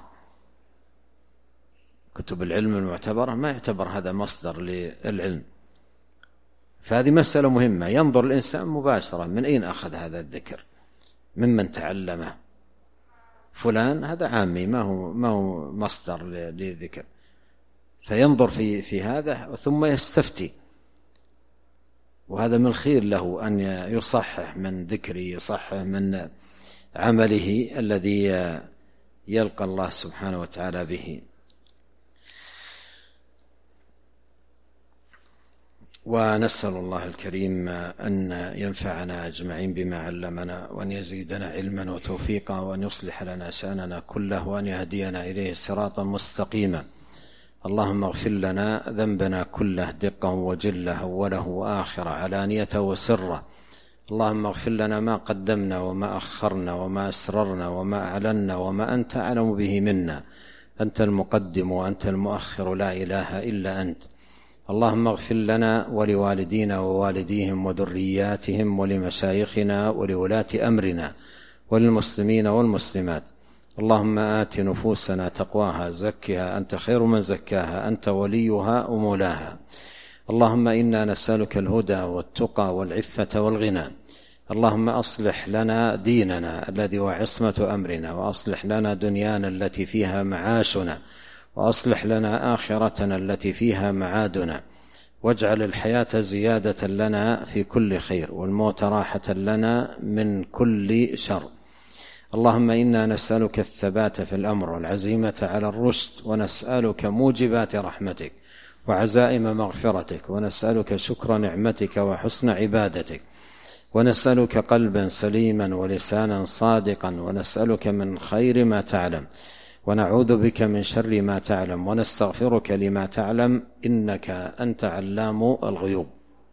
Speaker 2: كتب العلم المعتبرة، ما يعتبر هذا مصدر للعلم. فهذه مسألة مهمة، ينظر الإنسان مباشرة من أين أخذ هذا الذكر، ممن تعلمه. فلان هذا عامي ما هو مصدر للذكر، فينظر في هذا ثم يستفتي. وهذا من الخير له أن يصحح من ذكره، يصحح من عمله الذي يلقى الله سبحانه وتعالى به. ونسأل الله الكريم أن ينفعنا أجمعين بما علمنا، وأن يزيدنا علما وتوفيقا، وأن يصلح لنا شأننا كله، وأن يهدينا إليه صراطا مستقيما. اللهم اغفر لنا ذنبنا كله دقه وجله، أوله وآخره، علانيته وسره. اللهم اغفر لنا ما قدمنا وما أخرنا وما أسررنا وما أعلنا وما أنت أعلم به منا. أنت المقدم وأنت المؤخر، لا إله إلا أنت. اللهم اغفر لنا ولوالدينا ووالديهم وذرياتهم ولمشايخنا ولولاة أمرنا وللمسلمين والمسلمات. اللهم آت نفوسنا تقواها، زكها أنت خير من زكاها، أنت وليها ومولاها. اللهم إنا نسألك الهدى والتقى والعفة والغنى. اللهم أصلح لنا ديننا الذي هو عصمة أمرنا، وأصلح لنا دنيانا التي فيها معاشنا، وأصلح لنا آخرتنا التي فيها معادنا، واجعل الحياة زيادة لنا في كل خير، والموت راحة لنا من كل شر. اللهم إنا نسألك الثبات في الأمر والعزيمة على الرشد، ونسألك موجبات رحمتك وعزائم مغفرتك، ونسألك شكر نعمتك وحسن عبادتك، ونسألك قلبا سليما ولسانا صادقا، ونسألك من خير ما تعلم، ونعوذ بك من شر ما تعلم، ونستغفرك لما تعلم، إنك أنت علام الغيوب.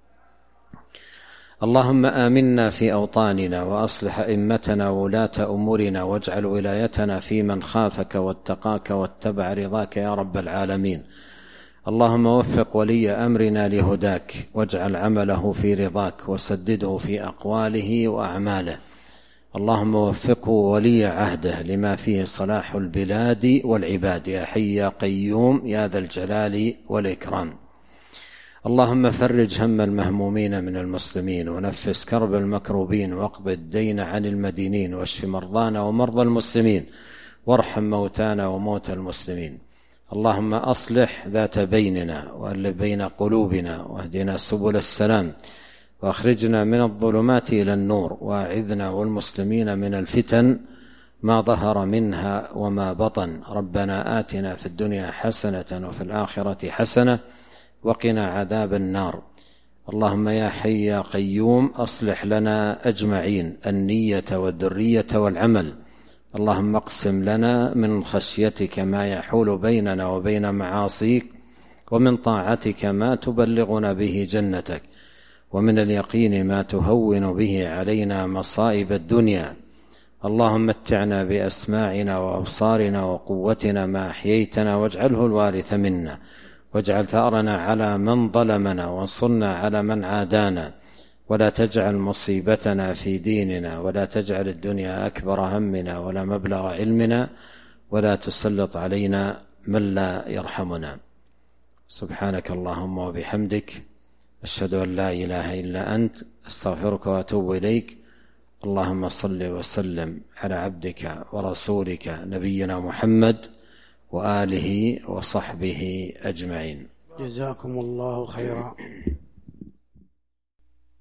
Speaker 2: اللهم آمنا في أوطاننا، وأصلح أئمتنا وولاة أمورنا، واجعل ولايتنا في من خافك واتقاك واتبع رضاك يا رب العالمين. اللهم وفق ولي أمرنا لهداك، واجعل عمله في رضاك، وسدده في أقواله وأعماله. اللهم وفقه ولي عهده لما فيه صلاح البلاد والعباد، يا حي يا قيوم يا ذا الجلال والإكرام. اللهم فرج هم المهمومين من المسلمين، ونفس كرب المكروبين، واقض الدين عن المدينين، واشف مرضانا ومرضى المسلمين، وارحم موتانا وموتى المسلمين. اللهم أصلح ذات بيننا، وألف بين قلوبنا، واهدنا سبل السلام، وأخرجنا من الظلمات إلى النور، وأعذنا والمسلمين من الفتن ما ظهر منها وما بطن. ربنا آتنا في الدنيا حسنة وفي الآخرة حسنة وقنا عذاب النار. اللهم يا حي يا قيوم أصلح لنا أجمعين النية والذرية والعمل. اللهم اقسم لنا من خشيتك ما يحول بيننا وبين معاصيك، ومن طاعتك ما تبلغنا به جنتك، ومن اليقين ما تهون به علينا مصائب الدنيا. اللهم متعنا بأسماعنا وأبصارنا وقوتنا ما أحييتنا، واجعله الوارث منا، واجعل ثأرنا على من ظلمنا، وانصرنا على من عادانا، ولا تجعل مصيبتنا في ديننا، ولا تجعل الدنيا أكبر همنا ولا مبلغ علمنا، ولا تسلط علينا من لا يرحمنا. سبحانك اللهم وبحمدك، أشهد أن لا إله إلا أنت، أستغفرك وأتوب إليك. اللهم صل وسلم على عبدك ورسولك نبينا محمد وآله وصحبه أجمعين.
Speaker 1: جزاكم الله خيرا.